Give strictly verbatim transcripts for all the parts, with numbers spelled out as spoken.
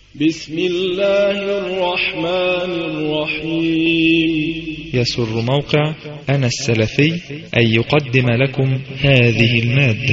بسم الله الرحمن الرحيم. يسر موقع أنا السلفي أن يقدم لكم هذه المادة.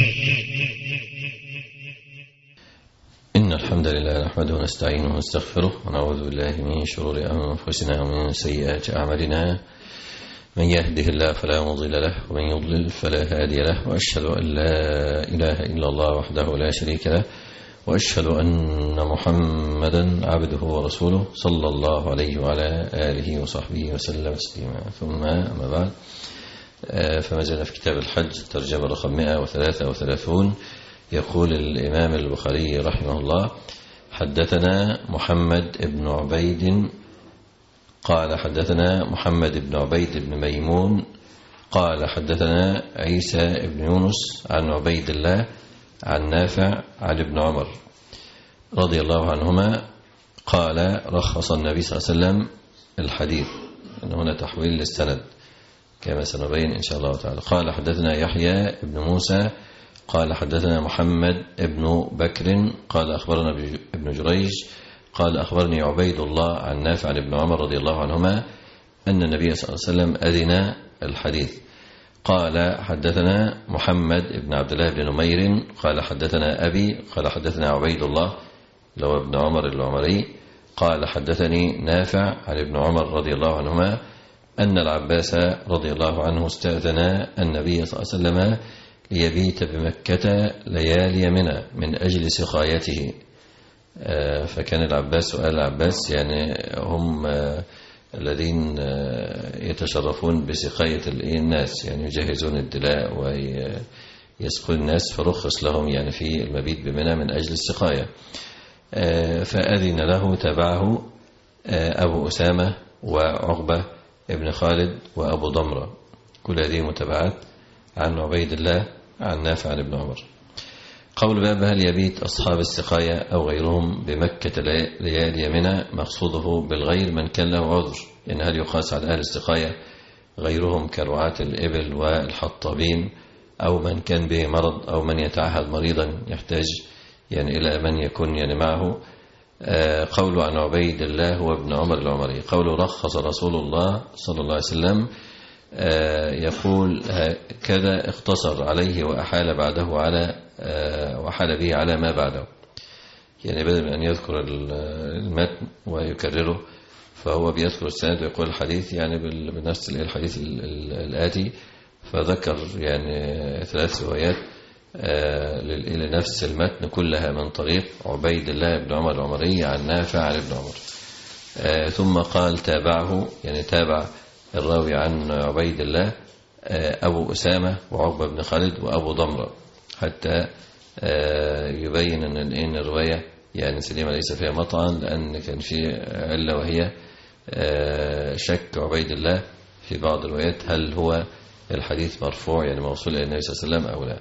إن الحمد لله نحمده ونستعينه ونستغفره ونعوذ بالله من شرور أنفسنا ومن سيئات أعمالنا. من يهده الله فلا مضل له ومن يضلل فلا هادي له، وأشهد أن لا إله إلا الله وحده لا شريك له، وأشهد أن محمدا عبده ورسوله صلى الله عليه وعلى آله وصحبه وسلم تسليما. ثم أما بعد، فما زلنا في كتاب الحج ترجمة رقم مئة وثلاثة وثلاثون. يقول الإمام البخاري رحمه الله: حدثنا محمد بن عبيد قال حدثنا محمد بن عبيد بن ميمون قال حدثنا عيسى بن يونس عن عبيد الله عن نافع عن ابن عمر رضي الله عنهما قال: رخص النبي صلى الله عليه وسلم الحديث. هنا تحويل للسند كما سنبين إن شاء الله تعالى. قال حدثنا يحيى بن موسى قال حدثنا محمد بن بكر قال أخبرنا ابن جريج قال أخبرني عبيد الله عن نافع عن ابن عمر رضي الله عنهما أن النبي صلى الله عليه وسلم أذن الحديث. قال حدثنا محمد بن عبد الله بن نمير قال حدثنا أبي قال حدثنا عبيد الله لو ابن عمر العمري قال حدثني نافع عن ابن عمر رضي الله عنهما أن العباس رضي الله عنه استأذن النبي صلى الله عليه وسلم ليبيت بمكة ليالي منى من أجل سقايته. فكان العباس سؤال العباس يعني هم الذين يتشرفون بسقاية الناس، يعني يجهزون الدلاء ويسقون الناس، فرخص لهم يعني في المبيت بمنى من أجل السقاية. فأذن له تبعه أبو أسامة وعقبة ابن خالد وأبو ضمرة، كل هذه متابعات عن عبيد الله عن نافع عن ابن عمر. قول باب: هل يبيت أصحاب السقاية أو غيرهم بمكة ليالي منى؟ مقصوده بالغير من كان له عذر، يعني هل يقاس على أهل السقاية غيرهم كرعاة الإبل والحطابين، أو من كان به مرض، أو من يتعهد مريضا يحتاج يعني إلى من يكون يعني معه. قول عن عبيد الله وابن عمر العمري. قول رخص رسول الله صلى الله عليه وسلم، يقول كذا اقتصر عليه وأحال بعده على وحال به على ما بعده، يعني بدل من أن يذكر المتن ويكرره فهو بيذكر السند ويقول الحديث يعني بنفس الحديث الآتي، فذكر يعني ثلاث روايات لنفس المتن كلها من طريق عبيد الله بن عمر العمري عن نافع عن ابن عمر. ثم قال تابعه، يعني تابع الراوي عن عبيد الله أبو أسامة وعقبة بن خالد وأبو ضمرة، حتى يبين أن الرواية يعني سليمة ليس فيها مطعن، لأن كان في علة وهي شك عبيد الله في بعض الروايات هل هو الحديث مرفوع يعني موصول إلى النبي صلى الله عليه وسلم أو لا.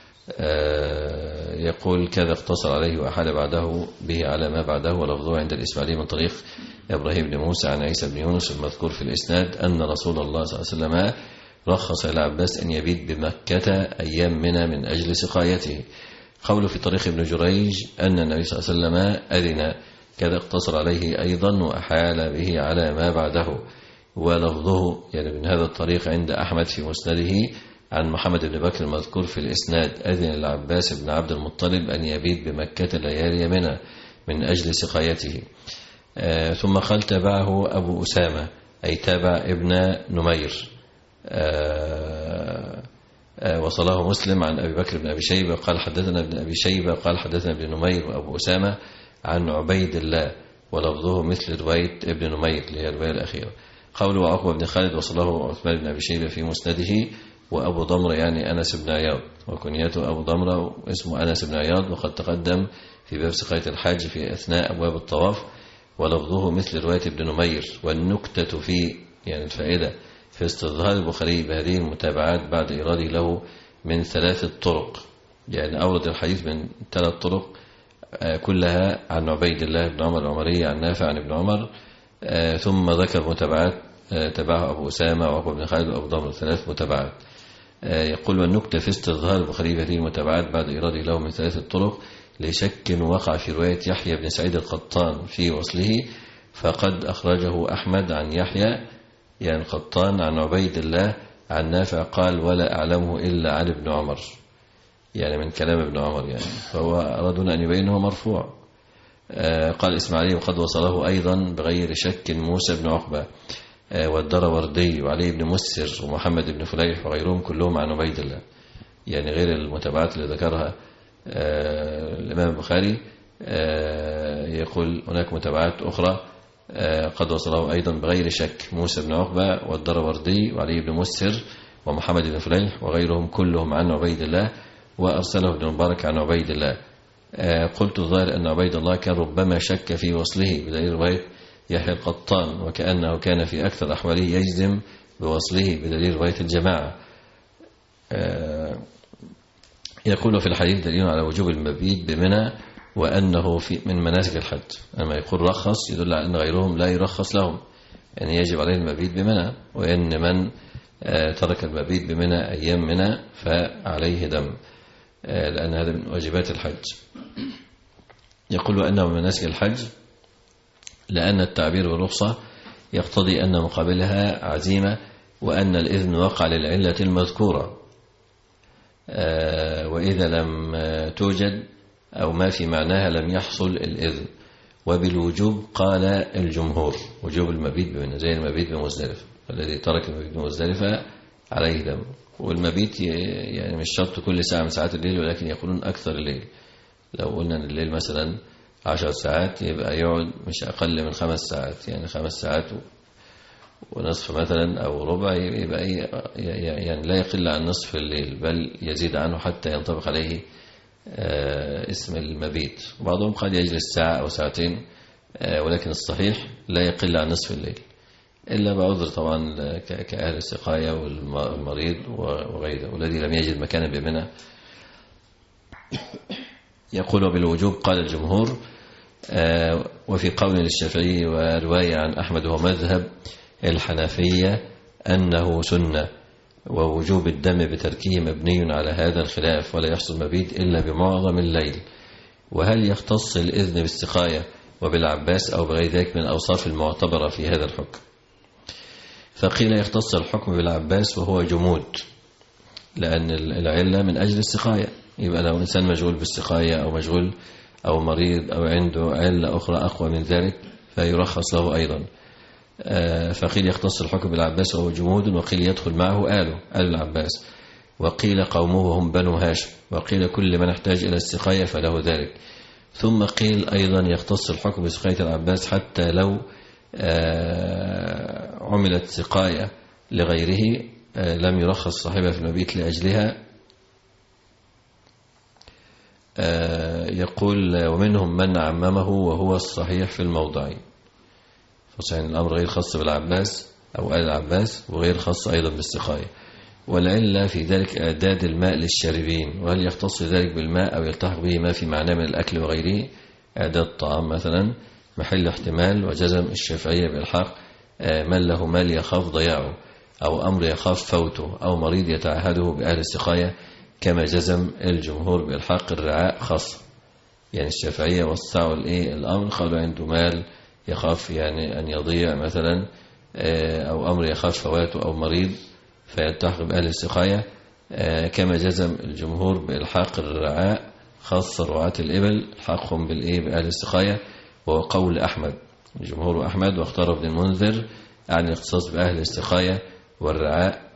يقول كذا اقتصر عليه وأحال بعده به على ما بعده، ولفظه عند الإسماعيلي من طريق إبراهيم بن موسى عن عيسى بن يونس المذكور في الإسناد أن رسول الله صلى الله عليه وسلم رخص إلى عباس أن يبيت بمكة أيام منى من أجل سقايته. قوله في طريق ابن جريج أن النبي صلى الله عليه وسلم أذن كذا اقتصر عليه أيضا وأحال به على ما بعده، ولفظه يعني من هذا الطريق عند أحمد في مسنده عن محمد بن بكر المذكور في الإسناد أذن العباس بن عبد المطلب أن يبيت بمكة ليالي منى من أجل سقايته. آه ثم قال تابعه أبو أسامة أي تابع ابن نمير. آه آه وصله مسلم عن أبي بكر بن أبي شيبة قال حدثنا ابن أبي شيبة قال حدثنا ابن نمير وأبو أسامة عن عبيد الله، ولفظه مثل رواية ابن نمير اللي هي الرواية الأخيرة. قوله عقبة بن خالد وصله عثمان بن أبي شيبة في مسنده، وأبو ضمرة يعني أنس بن عياض، وكنيته أبو ضمرة اسمه أنس بن عياض، وقد تقدم في باب سقاية الحاج في أثناء أبواب الطواف، ولفظه مثل رواية ابن نمير. والنكتة في يعني الفائدة في استظهار البخاري بهذه المتابعات بعد إراده له من ثلاثة طرق، يعني أورد الحديث من ثلاث طرق كلها عن عبيد الله بن عمر العمري عن نافع عن ابن عمر، ثم ذكر متابعات تبعه أبو أسامة وعقبة بن خالد وأبو ضمرة، ثلاث متابعات. يقول والنكتة في استظهار البخاري بهذه المتابعات بعد إراده له من ثلاثة طرق لشك وقع في رواية يحيى بن سعيد القطان في وصله، فقد أخرجه أحمد عن يحيى يعني القطان عن عبيد الله عن نافع قال ولا أعلمه إلا عن ابن عمر، يعني من كلام ابن عمر يعني، فهو أرادون أن يبينه مرفوع. آه قال إسماعيل وقد وصله أيضا بغير شك موسى بن عقبة آه والدروردي وعلي بن مسر ومحمد بن فليح وغيرهم كلهم عن عبيد الله، يعني غير المتابعات اللي ذكرها آه الإمام البخاري. آه يقول هناك متابعات أخرى آه قد وصله أيضا بغير شك موسى بن عقبة والدروردي وعلي بن مسر ومحمد بن فليح وغيرهم كلهم عن عبيد الله، وأرسله ابن المبارك عن عبيد الله. آه قلت الظاهر أن عبيد الله كان ربما شك في وصله بدليل رواية يحيى القطان، وكأنه كان في أكثر أحواله يجزم بوصله بدليل رواية الجماعة. آه يقول في الحديث دليل على وجوب المبيت بمنى وأنه في من مناسك الحج. لما يقول رخص يدل على أن غيرهم لا يرخص لهم، يعني يجب عليه المبيت بمنى، وأن من آه ترك المبيت بمنى أيام منى فعليه دم، آه لأن هذا من واجبات الحج. يقول أنه من مناسك الحج لأن التعبير بالرخصة يقتضي أن مقابلها عزيمة، وأن الإذن وقع للعلة المذكورة، آه وإذا لم توجد أو ما في معناها لم يحصل الإذن. وبالوجوب قال الجمهور وجوب المبيت بمنى زي المبيت بمزدلفة، الذي ترك المبيت بمزدلفة عليه دم. والمبيت يعني مش شرط كل ساعة من ساعات الليل، ولكن يقولون أكثر الليل. لو قلنا أن الليل مثلا عشر ساعات يبقى يقعد مش أقل من خمس ساعات، يعني خمس ساعات ونصف مثلا أو ربع، يبقى يعني لا يقل عن نصف الليل بل يزيد عنه حتى ينطبق عليه اسم المبيت. وبعضهم قد يجلس ساعة أو ساعتين، ولكن الصحيح لا يقل عن نصف الليل، إلا بعذر طبعا كأهل السقاية والمريض وغيره والذي لم يجد مكانا بمنى. يقول بالوجوب قال الجمهور. وفي قول للشافعي ورواية عن أحمد ومذهب الحنفية أنه سنة، ووجوب الدم بتركه مبني على هذا الخلاف، ولا يحصل مبيت إلا بمعظم الليل. وهل يختص الإذن بالسقاية وبالعباس أو بغير ذلك من الأوصاف المعتبرة في هذا الحكم؟ فقيل يختص الحكم بالعباس وهو جمود، لأن العلة من أجل السقاية، يبقى لو إنسان مشغول بالسقاية أو مشغول أو مريض أو عنده علة أخرى أقوى من ذلك فيرخص له أيضا. فقيل يختص الحكم بالعباس وهو جمود، وقيل يدخل معه آله آل العباس، وقيل قومه هم بنو هاشم، وقيل كل من احتاج إلى السقاية فله ذلك. ثم قيل أيضا يختص الحكم بسقاية العباس حتى لو عملت سقاية لغيره لم يرخص صاحبها في المبيت لأجلها. يقول ومنهم من عممه وهو الصحيح في الموضع، فصحيح الأمر غير خاص بالعباس أو آل العباس، وغير خاص أيضا بالسقاية. والعلة في ذلك إعداد الماء للشاربين، وهل يختص ذلك بالماء أو يلتحق به ما في معناه من الأكل وغيره؟ إعداد طعام مثلا محل احتمال، وجزم الشافعية بالحق من له مال يخاف ضياعه، أو أمر يخاف فوته، أو مريض يتعهده بأهل السقاية، كما جزم الجمهور بالحق الرعاء خاصة. يعني الشافعية وسعوا الأمر، قالوا عنده مال يخاف يعني أن يضيع مثلا، أو أمر يخاف فواته، أو مريض فيلتحق بأهل السقاية، كما جزم الجمهور بإلحاق الرعاء خاصة رعاة الإبل حقهم بالإيه بأهل السقاية، وهو قول أحمد الجمهور أحمد، واختار ابن المنذر عن الاختصاص بأهل السقاية والرعاء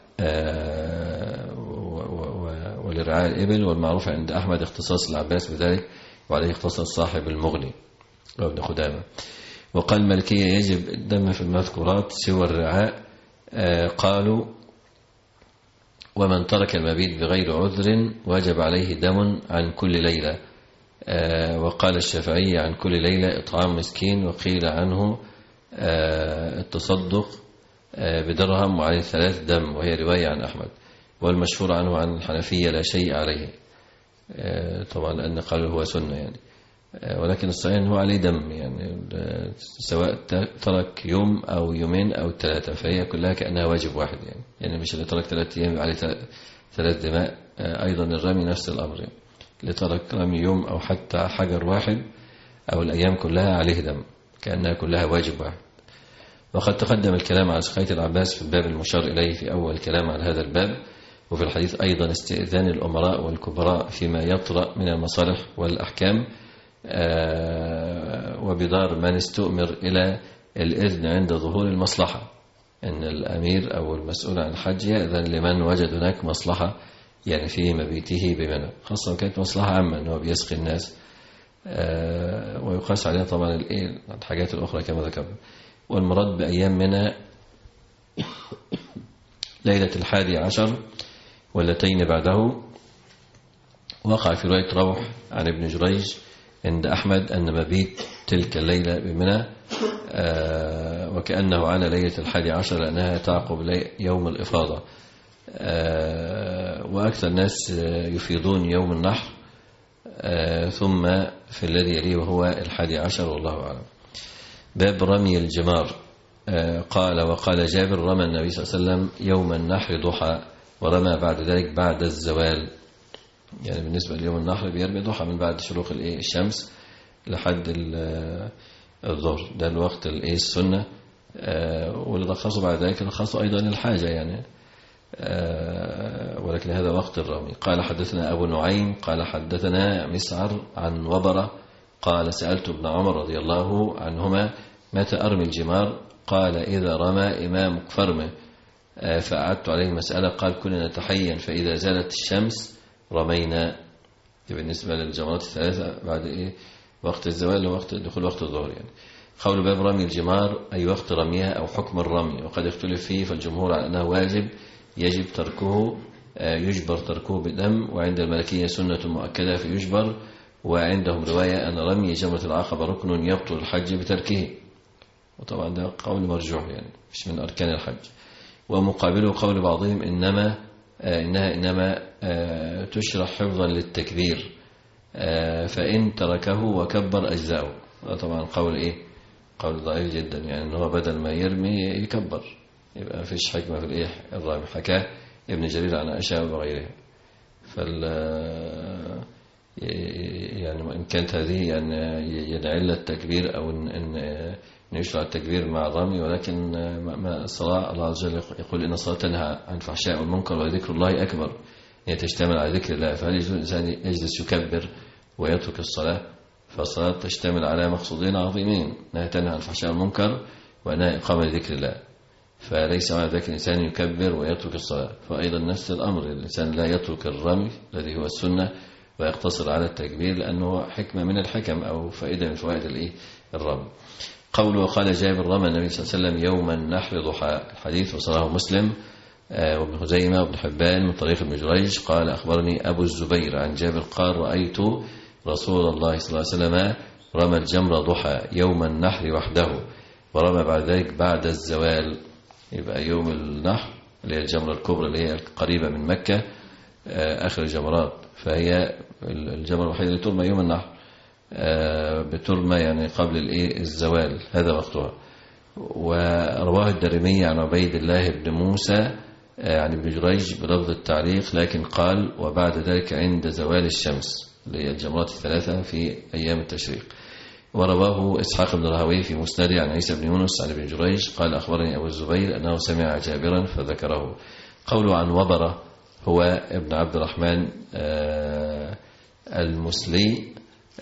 ولرعاء الإبل، والمعروف عند أحمد اختصاص العباس بذلك، وعليه اختصاص صاحب المغني وابن خدامة. وقال المالكية يجب الدم في المذكورات سوى الرعاء. قالوا ومن ترك المبيت بغير عذر وجب عليه دم عن كل ليلة. وقال الشافعي عن كل ليلة إطعام مسكين، وقيل عنه التصدق بدرهم وعليه ثلاث دم، وهي رواية عن أحمد. والمشهور عنه عن الحنفية لا شيء عليه، طبعا لأن قالوا هو سنة يعني، ولكن الصحيح هو عليه دم، يعني سواء ترك يوم أو يومين أو ثلاثة فهي كلها كأنها واجب واحد يعني, يعني مش اللي ترك ثلاثة أيام عليه ثلاث دماء. أيضا الرمي نفس الأمر يعني. لترك رمي يوم أو حتى حجر واحد أو الأيام كلها عليه دم، كأنها كلها واجب واحد. وقد تقدم الكلام على سقاية العباس في الباب المشار إليه في أول الكلام على هذا الباب، وفي الحديث أيضا استئذان الأمراء والكبراء فيما يطرأ من المصالح والأحكام، وبدار من استؤمر إلى الإذن عند ظهور المصلحة، أن الأمير أو المسؤول عن الحج يأذن لمن وجد هناك مصلحة يعني في مبيته بمنى، خاصة كانت مصلحة عامة أنه بيسقي الناس، ويقاس عليها طبعا الحاجات الأخرى كما ذكرنا. والمراد بأيام منى ليلة الحادي عشر واللتين بعده. وقع في رواية روح عن ابن جريج عند أحمد أن مبيت تلك الليلة بمنى وكأنه على ليلة الحادي عشر لأنها تعقب يوم الإفاضة، وأكثر الناس يفيضون يوم النحر ثم في الذي يليه وهو الحادي عشر والله أعلم. باب رمي الجمار. قال وقال جابر رمى النبي صلى الله عليه وسلم يوم النحر ضحى ورمى بعد ذلك بعد الزوال، يعني بالنسبة ليوم النحر بيرمي ضحى من بعد شروق الشمس لحد الظهر، ده الوقت السنة، واللي رخصوا بعد ذلك رخصوا أيضا الحاجة يعني، ولكن هذا وقت الرمي. قال حدثنا أبو نعيم قال حدثنا مسعر عن وبرة قال سألت ابن عمر رضي الله عنهما متى أرمي الجمار؟ قال إذا رمى إمامك فرمه. فأعدت عليه المسألة قال كنا نتحين فإذا زالت الشمس رمينا. بالنسبة للجمرات الثلاثة بعد إيه وقت الزوال ووقت دخول وقت الظهر يعني. قول باب رمي الجمار أي وقت رميها أو حكم الرمي، وقد اختلف فيه، فالجمهور على أنه واجب يجب تركه، يجبر تركه بدم، وعند المالكية سنة مؤكدة في يجبر، وعندهم رواية أن رمي جمرة العقبة ركن يبطل الحج بتركه، وطبعا ده قول مرجوح يعني مش من أركان الحج. ومقابله قول بعضهم إنما إنها إنما تشرح حفظا للتكبير، فإن تركه وكبر أجزاؤه. طبعا قول إيه قول ضعيف جدا، يعني إنه بدل ما يرمي يكبر، يبقى ما فيش حكمة في الإيه الرمي. حكاه ابن جرير عن عائشة وغيرها. فال يعني إن كانت هذه يعني يدعي التكبير أو إن يشرع التكبير مع الرمي، ولكن ما الصلاة الله عز وجل يقول إن الصلاة تنهى عن الفحشاء والمنكر وذكر الله أكبر، يعني تشتمل على ذكر الله. فهل يجوز الإنسان يجلس يكبر ويترك الصلاة؟ فالصلاة تشتمل على مقصودين عظيمين، أنها تنهى عن الفحشاء والمنكر وأنها إقامة لذكر الله، فليس معنى ذلك الإنسان يكبر ويترك الصلاة. فأيضا نفس الأمر، الإنسان لا يترك الرمي الذي هو السنة ويقتصر على التكبير لأنه حكمة من الحكم أو فائدة من فوائد الإيه الرمي. قوله وقال جابر رمى النبي صلى الله عليه وسلم يوم النحر ضحى. الحديث وصله مسلم وابن خزيمة وابن حبان من طريق ابن جريج قال أخبرني أبو الزبير عن جابر قال رأيت رسول الله صلى الله عليه وسلم رمى الجمر ضحى يوم النحر وحده ورمى بعد ذلك بعد الزوال. يبقى يوم النحر اللي هي الجمرة الكبرى اللي هي قريبة من مكة آخر الجمرات، فهي الجمرة الوحيدة اللي ترمى يوم النحر، بترمى يعني قبل الايه الزوال، هذا وقتها. ورواه الدارمي عن عبيد الله بن موسى عن ابن جريج بلفظ التعليق، لكن قال وبعد ذلك عند زوال الشمس اللي هي الجمرات الثلاثة في أيام التشريق. ورواه إسحاق بن راهويه في مسنده عن عيسى بن يونس عن ابن جريج قال أخبرني أبو الزبير أنه سمع جابرا فذكره. قوله عن وبرة هو ابن عبد الرحمن المسلي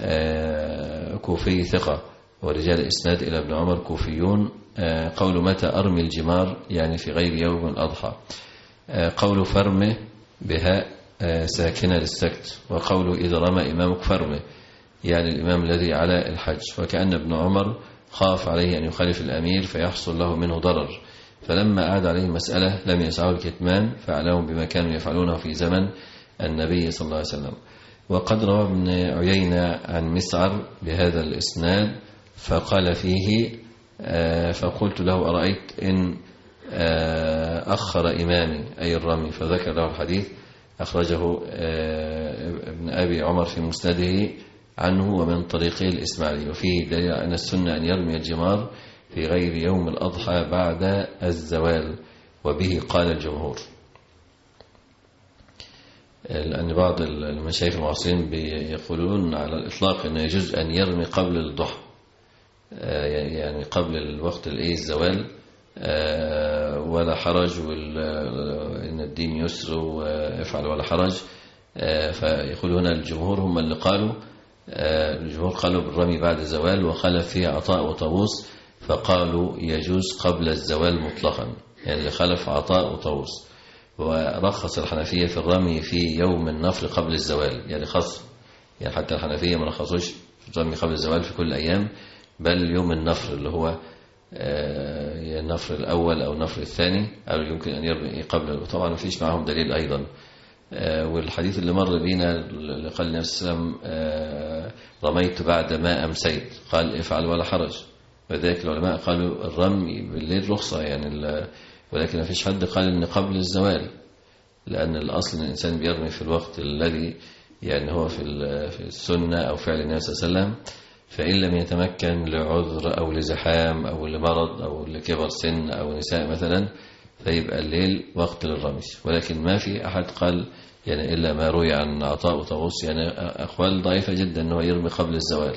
كوفي ثقة، ورجال الإسناد إلى ابن عمر كوفيون. قول متى أرمي الجمار يعني في غير يوم الأضحى. قول فرمه بها ساكنة للسكت. وقوله إذا رمى إمامك فرمه يعني الإمام الذي على الحج، وكأن ابن عمر خاف عليه أن يخالف الأمير فيحصل له منه ضرر، فلما أعاد عليه المسألة لم يسعه الكتمان فعلهم بما كانوا يفعلونه في زمن النبي صلى الله عليه وسلم. وقد روى ابن عيينة عن مسعر بهذا الإسناد فقال فيه فقلت له أرأيت إن أخر إمامي أي الرمي، فذكر له الحديث أخرجه ابن أبي عمر في مسنده عنه ومن طريقه الإسماعيلي. وفيه دليل أن السنة أن يرمي الجمار في غير يوم الأضحى بعد الزوال، وبه قال الجمهور. لأن بعض المشايخ المعاصرين بيقولون على الإطلاق أنه يجوز أن يرمي قبل الضحى، يعني قبل الوقت الإيه الزوال، ولا حرج، وإن الدين يسر وافعل ولا حرج. فيقول هنا الجمهور هم اللي قالوا، الجمهور قالوا بالرمي بعد الزوال، وخلف فيه عطاء وطاووس فقالوا يجوز قبل الزوال مطلقا، يعني اللي خلف عطاء وطاووس. ورخص الحنفية في الرمي في يوم النفر قبل الزوال، يعني خاص، يعني حتى الحنفية ما رخصوش في الرمي قبل الزوال في كل الأيام، بل يوم النفر اللي هو النفر الأول أو النفر الثاني، أو يمكن أن يرمي قبل. طبعا ما فيش معهم دليل أيضا. والحديث اللي مر بينا اللي قال النبي صلى الله عليه وسلم رميت بعد ما أمسيت، قال افعل ولا حرج. وذلك العلماء قالوا الرمي بالليل رخصة يعني، ولكن ما فيش حد قال ان قبل الزوال، لأن الأصل ان الإنسان بيرمي في الوقت الذي يعني هو في السنة أو فعل النبي صلى الله عليه وسلم. فإن لم يتمكن لعذر أو لزحام أو لمرض أو لكبر سن أو نساء مثلا، فيبقى الليل وقت للرمي. ولكن ما في أحد قال يعني إلا ما روي عن عطاء وطاووس، يعني أقوال ضعيفة جدا أنه يرمي قبل الزوال.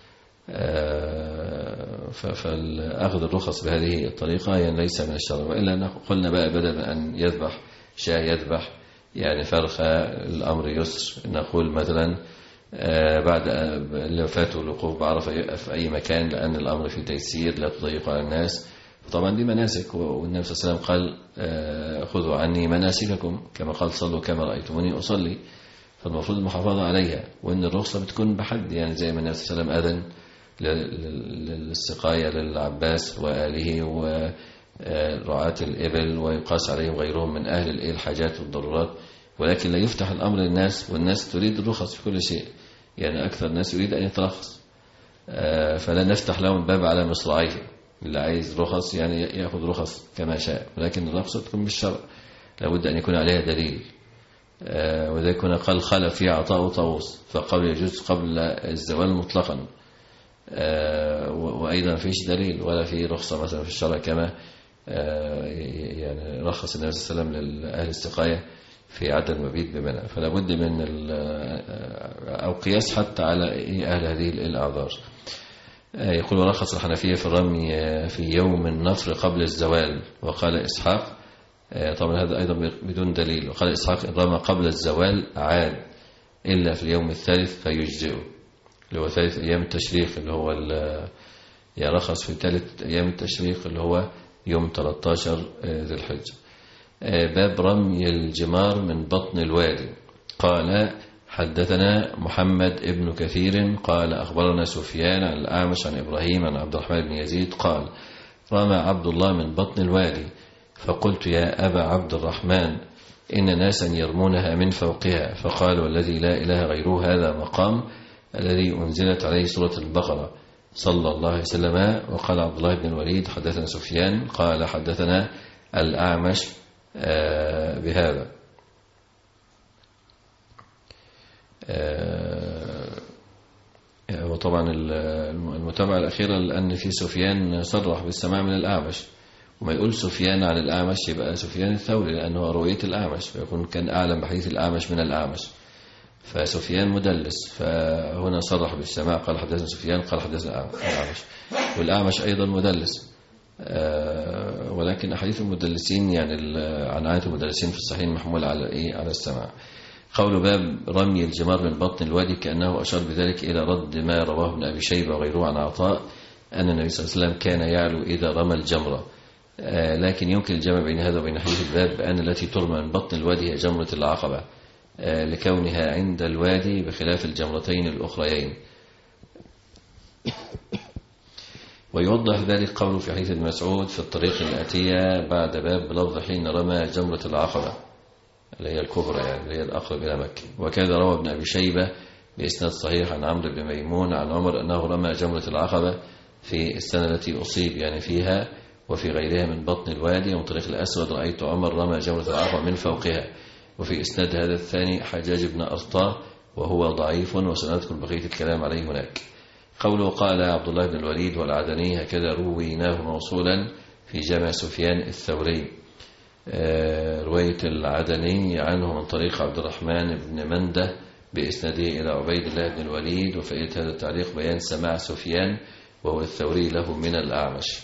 فالأخذ الرخص بهذه الطريقة يعني ليس من الشرع. وإلا قلنا بقى بدل أن يذبح شاة يذبح يعني فرخة، الأمر يسر. نقول مثلا بعد اللي فاتوا الوقوف بعرفة في أي مكان، لأن الأمر في تيسير لا تضيق على الناس. طبعا دي مناسك، والنبي صلى الله عليه وسلم قال خذوا عني مناسككم، كما قال صلوا كما رأيتموني أصلي. فالمفروض المحافظة عليها، وإن الرخصة بتكون بحد، يعني زي ما النبي صلى الله عليه وسلم أذن للسقاية للعباس وآله ورعاة الإبل، ويقاس عليهم غيرهم من أهل الحاجات والضرورات. ولكن لا يفتح الأمر للناس، والناس تريد الرخص في كل شيء، يعني أكثر الناس يريد أن يترخص، فلا نفتح لهم الباب على مصراعيه. اللي عايز رخص يعني يأخذ رخص كما شاء، ولكن الرخصة تكون بالشرع، لابد أن يكون عليها دليل. وذا يكون قال خلف في عطاء وطاووس فقبل يجوز قبل الزوال مطلقا. وأيضا فيش دليل ولا في رخصة مثلا في الشرع، كما يعني رخص النبي صلى الله عليه وسلم لأهل السقاية في عدد المبيت بمنى. فلا بد من أو قياس حتى على أهل هذه الأعذار. يقول ورخص الحنفية في الرمي في يوم النفر قبل الزوال. وقال إسحاق، طبعا هذا أيضا بدون دليل، وقال إسحاق إن رمى قبل الزوال عاد إلا في اليوم الثالث فيجزئه، اللي هو ثالث أيام التشريق، اللي هو يرخص في ثالث أيام التشريق اللي هو يوم ثلاثة عشر ذي الحجة. باب رمي الجمار من بطن الوادي. قال حدثنا محمد ابن كثير قال أخبرنا سفيان عن الأعمش عن إبراهيم عن عبد الرحمن بن يزيد قال رمى عبد الله من بطن الوادي، فقلت يا أبا عبد الرحمن إن ناسا يرمونها من فوقها، فقال والذي لا إله غيره هذا مقام الذي أنزلت عليه سورة البقرة صلى الله عليه وسلم. وقال عبد الله بن الوليد حدثنا سفيان قال حدثنا الأعمش بهذا. وطبعا المتابعة الأخيرة لأن في سفيان صرح بالسماع من الأعمش، وما يقول سفيان عن الأعمش يبقى سفيان الثوري، لأنه رؤية الأعمش، فيكون كان أعلم بحديث الأعمش من الأعمش، فسفيان مدلس. فهنا صرح بالسماع قال حدثنا سفيان قال حدثنا الأعمش، والأعمش أيضا مدلس. ولكن أحاديث المدلسين يعني عن عادة المدلسين في الصحيح محمولة على إيه؟ على السماع. قول باب رمي الجمار من بطن الوادي، كأنه أشار بذلك إلى رد ما رواه ابن أبي شيبة وغيره عن عطاء أن النبي صلى الله عليه وسلم كان يعلو إذا رمى الجمرة. لكن يمكن الجمع بين هذا وبين حديث الباب بأن التي ترمى من بطن الوادي هي جمرة العقبة لكونها عند الوادي بخلاف الجمرتين الأخريين. ويوضح ذلك قوله في حديث ابن مسعود في الطريق الآتية بعد باب بلفظ حين رمى جمرة العقبة اللي هي الكبرى، يعني اللي هي الأقرب إلى مكة. وكذا روى ابن أبي شيبة بإسناد صحيح عن عمرو بن ميمون عن عمر أنه رمى جمرة العقبة في السنة التي أصيب يعني فيها وفي غيرها من بطن الوادي. ومن طريق الأسود رأيت عمر رمى جمرة العقبة من فوقها. وفي إسناد هذا الثاني حجاج بن أرطاه وهو ضعيف، وسنذكر بقية الكلام عليه هناك. قوله قال عبد الله بن الوليد والعدني هكذا رويناه موصولا في جامع سفيان الثوري. رواية العدني عنه من طريق عبد الرحمن بن منده بإسناده إلى عبيد الله بن الوليد. وفائدة هذا التعليق بيان سماع سفيان وهو الثوري له من الأعمش.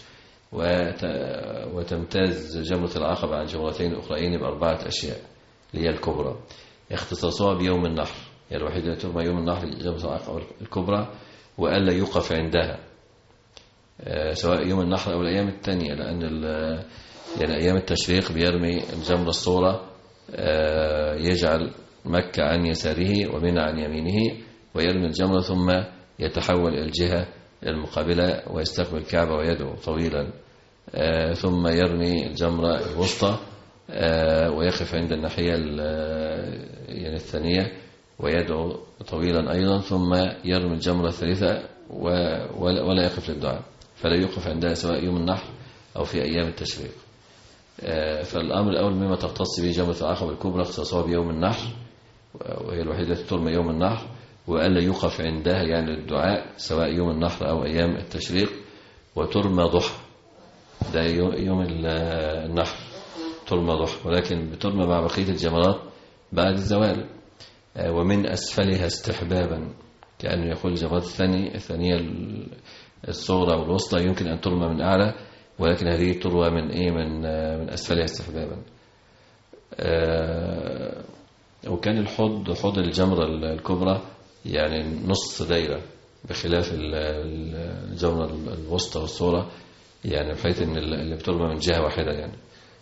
وتمتاز جمرة العقبة عن جمرتين أخرين بأربعة أشياء اللي هي الكبرى: اختصاصها بيوم النحر، هي الوحيدة التي ترمى يوم النحر جمرة العقبة الكبرى، وألا يوقف عندها سواء يوم النحر أو الأيام الثانية، لأن يعني أيام التشريق بيرمي الجمرة الصورة يجعل مكة عن يساره ومنى عن يمينه، ويرمي الجمرة ثم يتحول إلى الجهة المقابلة ويستقبل الكعبة ويدعو طويلا، ثم يرمي الجمرة الوسطى ويقف عند الناحية يعني الثانية ويدعو طويلا أيضا، ثم يرمي الجمرة الثالثة ولا يقف للدعاء، فلا يوقف عندها سواء يوم النحر أو في أيام التشريق. فالأمر الأول مما تختص به جمرة العقبة الكبرى اختصاصها بيوم النحر، وهي الوحيدة التي ترمى يوم النحر، وألا يوقف عندها يعني الدعاء سواء يوم النحر أو أيام التشريق. وترمى ضحى، ده يوم النحر ترمى ضحى، ولكن بترمى مع بقية الجمرات بعد الزوال. ومن أسفلها استحبابا، كأنه يقول الجمرات الثانية الثانية الصغرى والوسطى يمكن أن ترمى من أعلى، ولكن هذه تروى من إيه من من أسفلها استحبابا. وكان الحوض حوض الجمرة الكبرى يعني نص دايرة، بخلاف الجمرة الوسطى والصغرى يعني بحيث ان اللي بترمى من جهة واحدة يعني.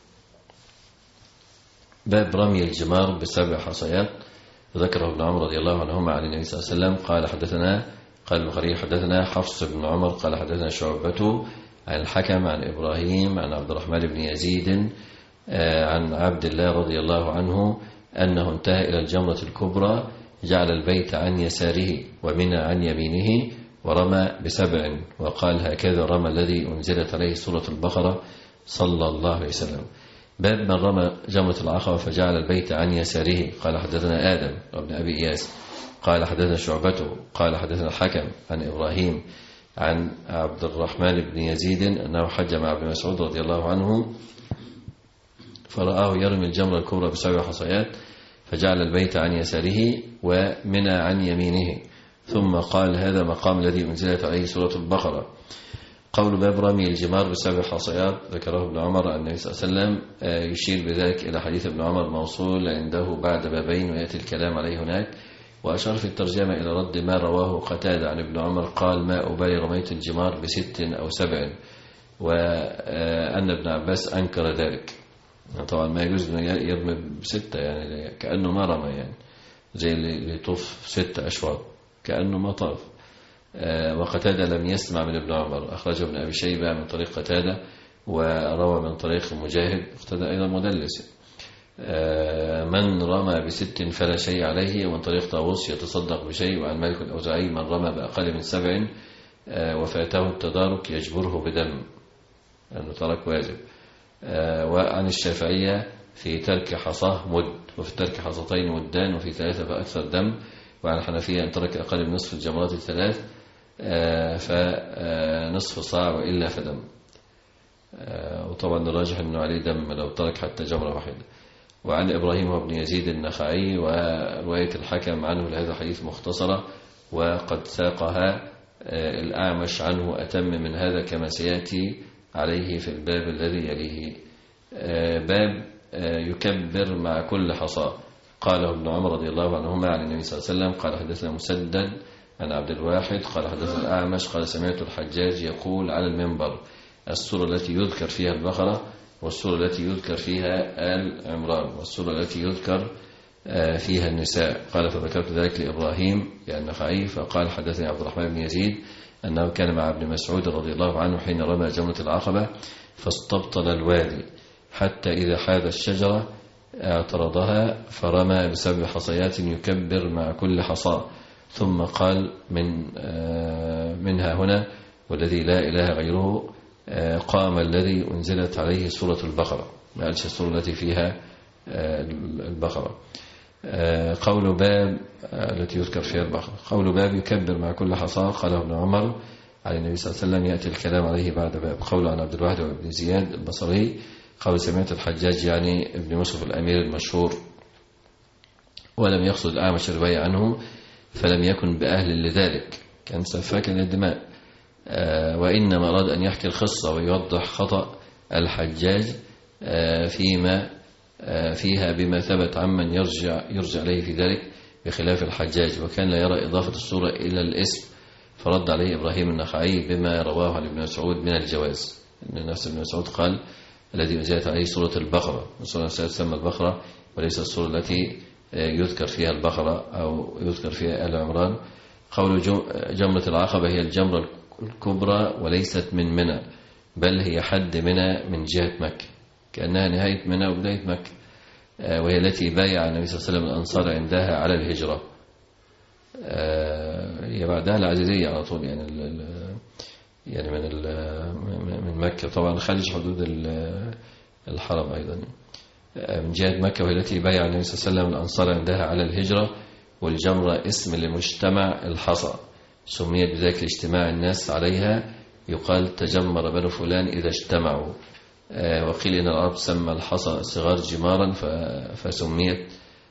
باب رمي الجمار بسبع حصيات، ذكره ابن عمر رضي الله عنهما عن النبي صلى الله عليه وسلم قال حدثنا قال البخاري حدثنا حفص بن عمر قال حدثنا شعبة عن الحكم عن إبراهيم عن عبد الرحمن بن يزيد عن عبد الله رضي الله عنه أنه انتهى إلى الجمرة الكبرى جعل البيت عن يساره ومنى عن يمينه ورمى بسبع، وقال هكذا رمى الذي أنزلت عليه سورة البقرة صلى الله عليه وسلم. باب من رمى جمرة العقبة فجعل البيت عن يساره. قال حدثنا آدم وابن أبي إياس قال حدثنا شعبته قال حدثنا الحكم عن إبراهيم عن عبد الرحمن بن يزيد أنه حج مع ابن مسعود رضي الله عنه فرآه يرمي الجمرة الكبرى بسبع حصيات فجعل البيت عن يساره ومنى عن يمينه، ثم قال هذا مقام الذي أنزلت عليه سورة البقرة. قول باب رمي الجمار بسبع حصيات ذكره ابن عمر عن النبي صلى الله عليه وسلم يشير بذلك إلى حديث ابن عمر موصول عنده بعد بابين ويأتي الكلام عليه هناك. وأشار في الترجمة إلى رد ما رواه قتادة عن ابن عمر قال ما أبالي رميت الجمار بست أو سبع، وأن ابن عباس أنكر ذلك. طبعا ما يجوز يرمي بستة يعني كأنه ما رمى، يعني زي اللي يطوف ستة أشواط كأنه ما طاف. وقتادة لم يسمع من ابن عمر، أخرجه ابن أبي شيبة من طريق قتادة وروى من طريق مجاهد. قتادة أيضا مدلس. من رمى بست فلا شيء عليه، ومن طريق طاووس يتصدق بشيء. وعن مالك الأوزاعي من رمى بأقل من سبع وفاته التدارك يجبره بدم لأنه ترك واجب. وعن الشافعية في ترك حصاه مد، وفي ترك حصتين مدان، وفي ثلاثة فأكثر دم. وعن الحنفية أن ترك أقل من نصف الجمرات الثلاث فنصف صاع وإلا فدم. وطبعا الراجح أنه عليه دم لو ترك حتى جمرة واحدة. وعن إبراهيم وابن يزيد النخعي ورواية الحكم عنه لهذا الحديث مختصرة، وقد ساقها الأعمش عنه أتم من هذا كما سيأتي عليه في الباب الذي يليه. باب يكبر مع كل حصاة. قاله ابن عمر رضي الله عنهما عن النبي صلى الله عليه وسلم قال حدثنا مسدد عن عبد الواحد قال حدثنا الأعمش قال سمعت الحجاج يقول على المنبر السورة التي يذكر فيها البقرة، والسورة التي يذكر فيها آل عمران، والسورة التي يذكر فيها النساء. قال فذكرت ذلك لإبراهيم يعني النخعي فقال حدثني عبد الرحمن بن يزيد أنه كان مع ابن مسعود رضي الله عنه حين رمى جمرة العقبة فاستبطل الوادي حتى إذا حاذ الشجرة اعترضها فرمى بسبع حصيات يكبر مع كل حصاة، ثم قال من منها هنا والذي لا إله غيره قام الذي أنزلت عليه سورة البقرة، ما قالش السورة التي فيها البقرة. قول باب التي يذكر فيها البقرة. قول باب يكبر مع كل حصاة قاله ابن عمر عن النبي صلى الله عليه وسلم يأتي الكلام عليه بعد باب. قول عن عبد الواحد وابن زياد البصري قول سمعت الحجاج يعني ابن مسلم الأمير المشهور، ولم يقصد الأعمش الرواية عنه، فلم يكن بأهل لذلك، كان سفاكا للدماء، وإنما أراد أن يحكي القصة ويوضح خطأ الحجاج فيما فيها بما ثبت عمن يرجع يرجع عليه في ذلك بخلاف الحجاج، وكان لا يرى إضافة الصورة إلى الاسم، فرد عليه إبراهيم النخعي بما رواه عن ابن مسعود من الجواز، إن نفس ابن مسعود قال الذي أنزلت عليه سورة البقرة، سورة تسمى البقرة وليس السورة التي يذكر فيها البقرة أو يذكر فيها آل عمران. قول جمرة العقبة هي الجمرة الكبرى وليست من منى، بل هي حد منى من جهة مكة، كأنها نهاية منى وبداية مكة، وهي التي بايع النبي صلى الله عليه وسلم الأنصار عندها على الهجرة، هي بعدها العزيزية على طول، يعني ال يعني من من مكة طبعا خارج حدود الحرم أيضا من جهة مكة، وهي التي بايع النبي صلى الله عليه وسلم الأنصار عندها على الهجرة. والجمرة اسم لمجتمع الحصى، سميت بذلك اجتماع الناس عليها، يقال تجمر بنو فلان إذا اجتمعوا. وقيل إن العرب سمى الحصى صغار جمارا فسميت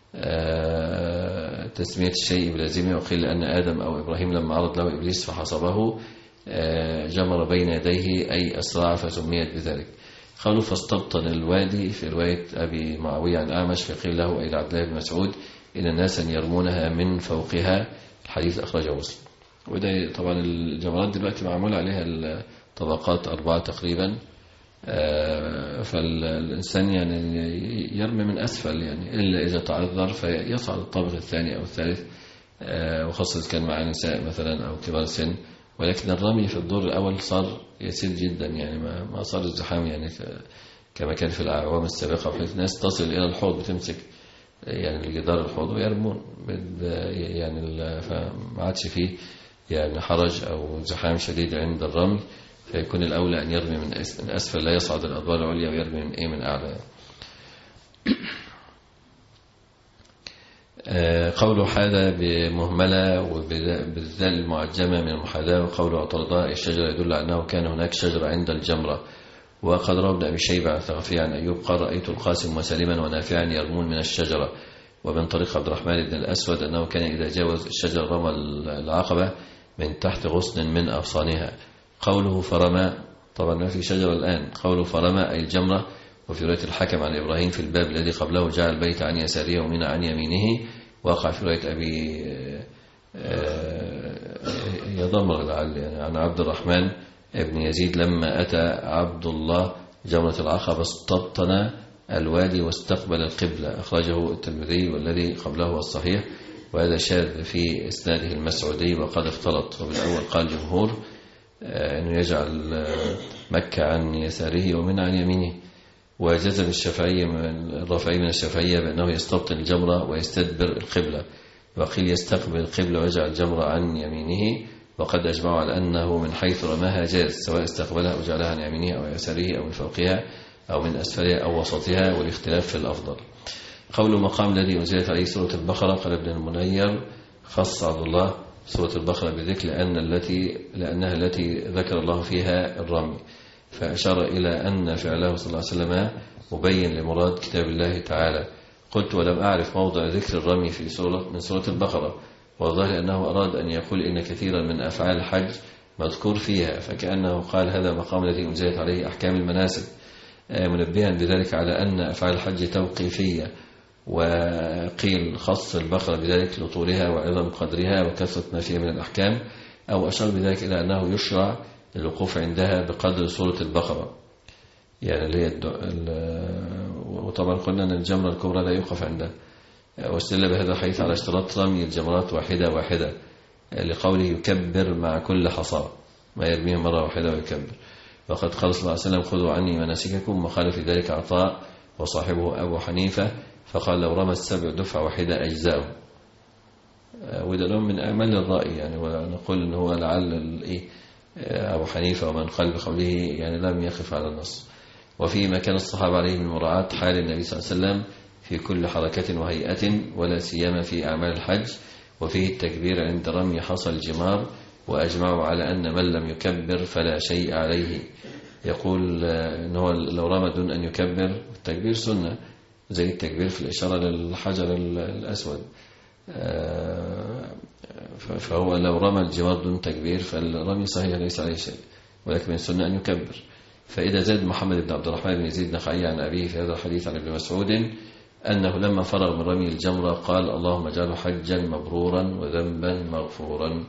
تسمية الشيء بلازمه. وقيل أن آدم أو إبراهيم لما عرض له إبليس فحصبه جمر بين يديه أي أسرع فسميت بذلك. قالوا فاستبطن الوادي في رواية أبي معاوية عن أعمش، فقيل له أي عبد الله بن مسعود إن الناس يرمونها من فوقها، الحديث أخرجه مسلم. وده طبعا الجمرات دلوقتي معمول عليها الطبقات أربعة تقريبا، فالإنسان يعني يرمي من أسفل، يعني إلا إذا تعذر فيصعد الطابق الثاني أو الثالث، وخاصة كان مع نساء مثلا أو كبار سن. ولكن الرمي في الدور الأول صار يسير جدا، يعني ما صار الزحام يعني كما كان في الأعوام السابقة، بحيث الناس تصل إلى الحوض بتمسك يعني الجدار الحوض ويرمون، يعني فما عادش فيه يعني حرج أو زحام شديد عند الرمي، فيكون الأولى أن يرمي من أسفل لا يصعد الأدوار العليا، ويرمي من إيه من أعلى. قوله حاذا بمهملة وبالذال المعجمة من المحاذاة، وقوله اعترضها الشجرة يدل على أنه كان هناك شجرة عند الجمرة. وقد روى ابن أبي شيبة عن ثقفي عن أيوب قال رأيت القاسم وسليما ونافعا يرمون من الشجرة. ومن طريق عبد الرحمن بن الأسود أنه كان إذا جاوز الشجرة رمى العقبة من تحت غصن من أغصانها. قوله فرمى طبعا ما في شجرة الآن، قوله فرمى أي الجمرة. وفي رواية الحكم عن إبراهيم في الباب الذي قبله جعل البيت عن يساره ومنى عن يمينه. وقع في رواية أبي يضمر لعل يعني عن عبد الرحمن ابن يزيد لما أتى عبد الله جمرة العقبة استبطن الوادي واستقبل القبلة، أخرجه الترمذي والذي قبله الصحيح. وهذا شاذ في إسناده المسعودي وقد اختلط. وبالأول قال الجمهور أنه يجعل مكة عن يساره ومنى عن يمينه. وجزم الشافعية الرافعي من الشافعية بأنه يستبطن الجمرة ويستدبر القبلة، وقيل يستقبل القبلة ويجعل الجمرة عن يمينه. وقد أجمعوا على أنه من حيث رماها جاز، سواء استقبلها أو جعلها عن يمينه أو يساره أو من فوقها أو من أسفلها أو وسطها، والاختلاف في الأفضل. قول المقام الذي أنزلت عليه سورة البقرة قال ابن المنير خص عبد الله سورة البقرة بذكر لأن التي لأنها التي ذكر الله فيها الرمي، فأشار إلى أن فعله صلى الله عليه وسلم مبين لمراد كتاب الله تعالى. قلت ولم أعرف موضع ذكر الرمي في سورة من سورة البقرة، والظاهر أنه أراد أن يقول إن كثيرا من أفعال الحج مذكور فيها، فكأنه قال هذا مقام الذي أنزلت عليه أحكام المناسك، منبها بذلك على أن أفعال الحج توقيفية. وقيل خص البقرة بذلك لطولها وعظم قدرها وكثرة ما فيها من الأحكام، أو أشار بذلك إلى أنه يشرع الوقوف عندها بقدر سورة البقرة، يعني اللي هي وطبعا قلنا أن الجمرة الكبرى لا يوقف عندها. واستدل بهذا الحديث على اشتراط رمي الجمرات واحدة واحدة، لقوله يكبر مع كل حصى، ما يرميه مرة واحدة ويكبر. وقد قال صلى الله عليه وسلم خذوا عني مناسككم، وقال في ذلك عطاء وصاحبه أبو حنيفة، فقال لو رمى السبع دفعة واحدة أجزاء. وده لهم من أعمال الرأي يعني، ونقول إن هو لعل أبو حنيفة ومن قال بقوله يعني لم يقف على النص. وفيما كان الصحابة عليه من مراعاة حال النبي صلى الله عليه وسلم في كل حركة وهيئة، ولا سيما في أعمال الحج. وفيه التكبير عند رمي حصى الجمار، وأجمعوا على أن من لم يكبر فلا شيء عليه. يقول إن هو لو رمى دون أن يكبر، التكبير سنة زي التكبير في الإشارة للحجر الأسود، فهو لو رمى الجوار دون تكبير فالرمي صحيح ليس عليه شيء، ولكن من السنة أن يكبر. فإذا زاد محمد بن عبد الرحمن بن يزيد النخعي عن أبيه في هذا الحديث عن ابن مسعود أنه لما فرغ من رمي الجمرة قال اللهم اجعله حجا مبرورا وذنبا مغفورا.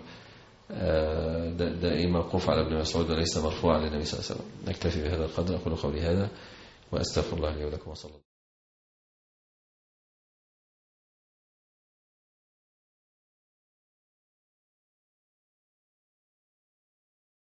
ده موقوف على ابن مسعود وليس مرفوعا للنبي صلى الله عليه وسلم. نكتفي بهذا القدر. أقول قولي هذا وأستغفر الله لي ولكم وصلى الله.